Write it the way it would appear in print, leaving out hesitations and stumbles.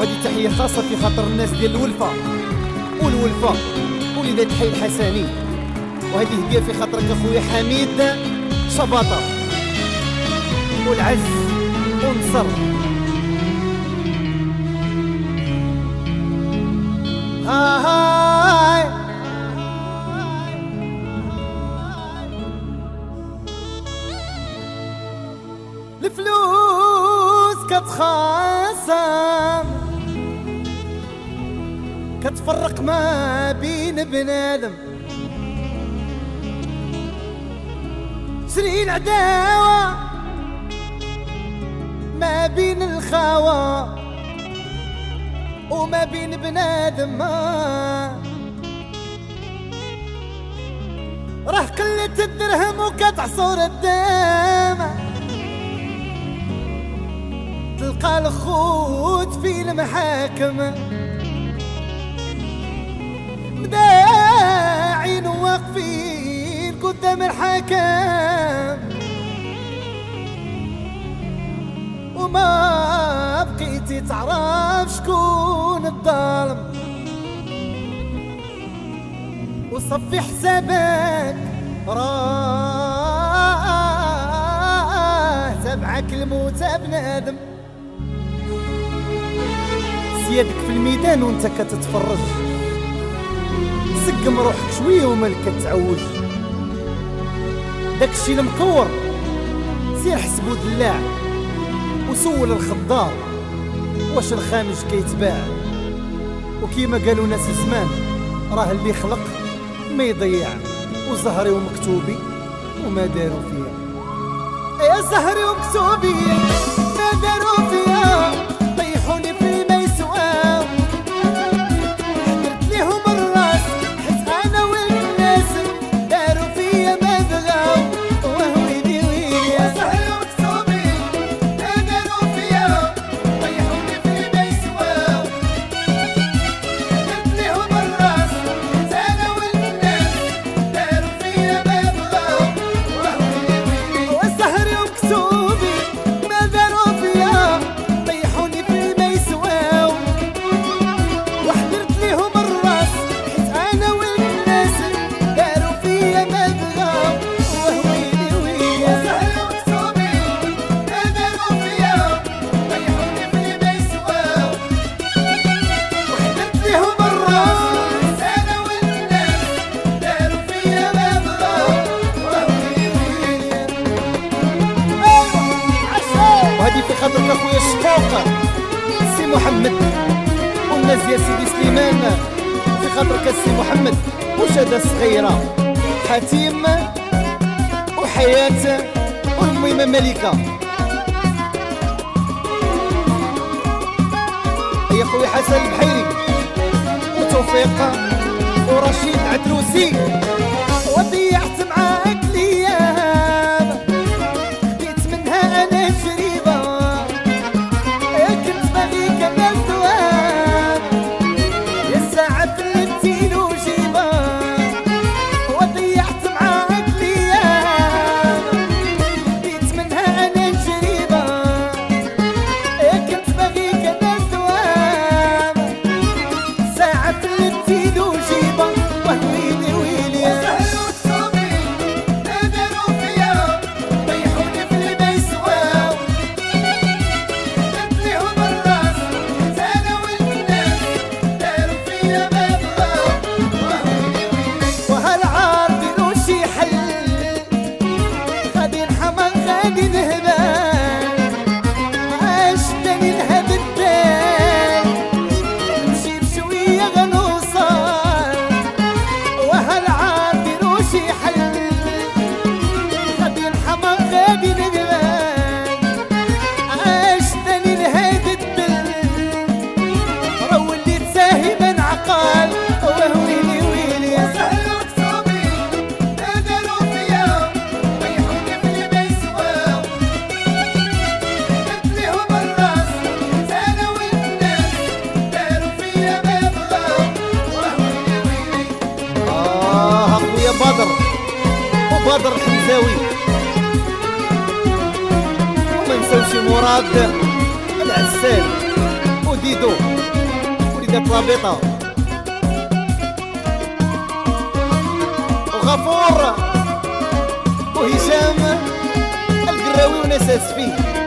وهذه تحية خاصة في خاطر الناس ديال الولفة والولفة ولذات حي الحسني، وهذه هدية في خاطرك اخويا حميد شباطة والعز ونصر. هاي الفلوس كتخاصم كتفرق ما بين بنادم، تشري العداوة ما بين الخاوة وما بين بنادم. راه قلة الدرهم وكتعصر الدم، تلقى الخوت في المحاكم مداعين واقفين قدام الحكم، وما بقيتي تعرف شكون الظالم، وصفي حسابك راه تبعك الموت بنادم. سيادك في الميدان وانت كتتفرج، سقم روحك شويه ومالك كتعوج، داكشي المكور سير حسبو دلاع وسول الخضار واش الخامج كيتباع، وكيما قالوا ناس زمان راه اللي خلق ما يضيع، وزهري ومكتوبي وما داروا فيها، يا زهري ومكتوبي ما داروا فيها، طيحوني في ما يسواو، حضرت ليهم الراس حيت انا والناس داروا فيا ما بغاو، وهويلي ويلي يا زهري ومكتوبي ما داروا فيا، طيحوني في ما يسواو، حضرت ليهم الراس حيت انا والناس داروا فيا ما بغاو، وهويلي ويلي وزهري ومكتوبي ما داروا فيا، طيحوني في ما يسواو، وحضرت ليهم الراس حيت انا والناس داروا فيا ما بغاو، وهويلي ويلي يا زهري ومكتوبي ما داروا فيا، طيحوني في ما يسواو، وحضرت ليهم الراس حيت انا والناس داروا فيا ما بغاو، وهويلي ويلي. وهذه في خاطرك اخويا الشفوق سي محمد والناس يا سيدي سليمان، في خاطرك السي محمد وشادة صغيرة حتيم وحياة والميمة ملكة. يا خويا حسن البحيري وتوفيق ورشيد عدروسي، وضيعت معاك ليام خديت منها انا جريبة، كنت باغيك انا الدوام يا ساعة فلتين وجيبة، وضيعت معاك ليام خديت منها انا جريبة، كنت باغيك انا الدوام ساعة فلتين وجيبة، وهويلي ويلي يا زهري ومكتوبي ما داروا فيا، طيحوني في ما يسواو، حضرت ليهم الراس حيت انا والناس داروا فيا ما بغاو، وهويلي ويلي وهالعار ديروا شي حل، غادي نحمر غادي نهبل، عاشتني لهاد الدار نمشي بشوية غنوصل، وهالعار ديروا شي حل، غادي نحمر غادي نهبل، عاشتني لهاد الدل، راه وليت ساهي من عقال، وهويلي ويلي يا زهري ومكتوبي ما داروا فيا، طيحوني في ما يسواو، حضرت ليهم الراس حيت انا والناس داروا فيا ما بغاو، وهويلي ويلي. اخويا بدر وبدر الحمزاوي، وما نساوش مراد العسال وديدو تحية طلابطة وغفور وهشام القراوي وناس اسفين.